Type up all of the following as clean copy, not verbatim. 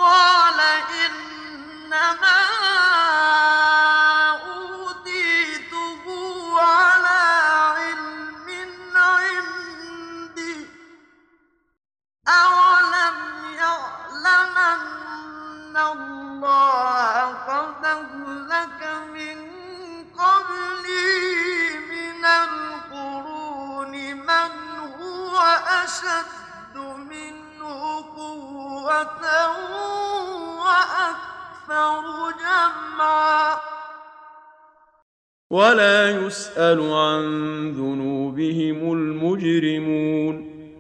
قَالَ إِنَّمَا أُوتِيتُهُ عَلَىٰ عِلْمٍ عِندِي ۚ أَوَلَمْ يَعْلَمْ أَنَّ اللَّهَ قَدْ أَهْلَكَ مِن قَبْلِهِ مِنَ الْقُرُونِ مَنْ هُوَ أَشَدُّ مِنْهُ قُوَّةً وَأَكْثَرُ جَمْعًا ولا يسأل عن ذنوبهم المجرمون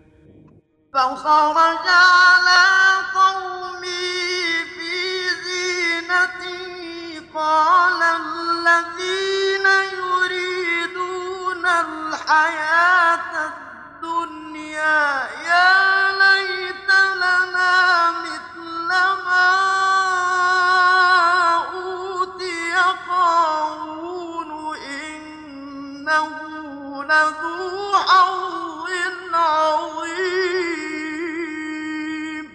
فخرج على قومه في زينته قال الذين يريدون الحياة الدنيا يا ليت لنا مثل ما أوتي قارون إنه لذو حظ عظيم.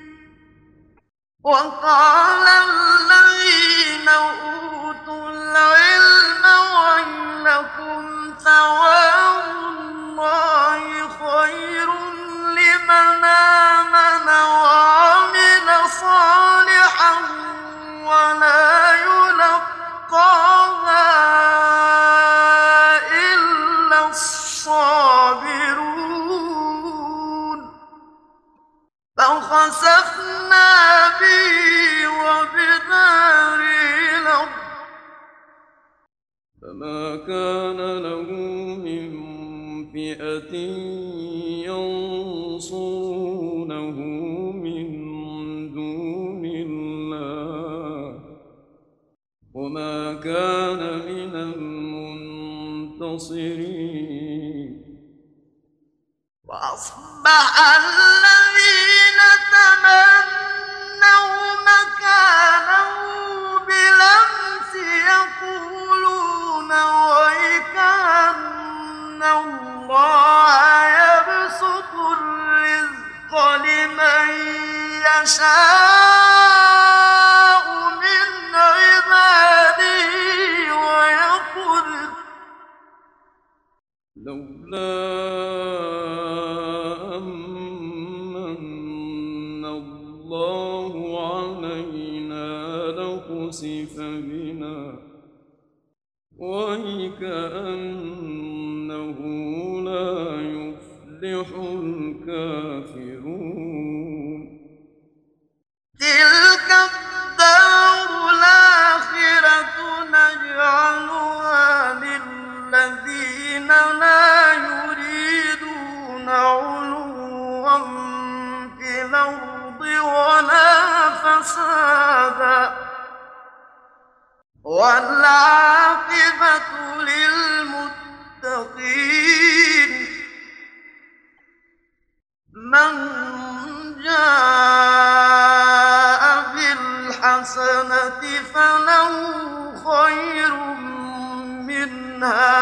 وقال الذين أوتوا العلم ويلكم ثواب الله خير لمن آمن وعمل صالحا ولا يلقاها إلا الصابرون. فخسفنا به وبداره الأرض فما كان له من فئة ينصرونه من دون الله وما كان من المنتصرين. وأصبح الذين تمنوا مكانه بالأمس يقولون ويك أن الله يبسط الرزق لمن يشاء من عباده ويقدر لولا أمن الله علينا لخسف بنا وكأنه لا يفلح الكافرون. تلك الدار الآخرة نجعلها للذين لا يريدون علوا في الأرض ولا فسادا والعاقبة للمتقين. من جاء بالحسنة فله خير منها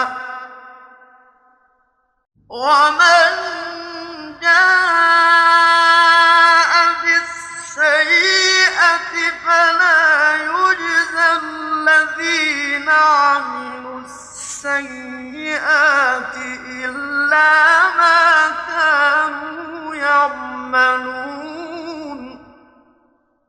ومن جاء بالسيئة فلا يجزى الذين عملوا السيئات إلا ما كانوا يعملون.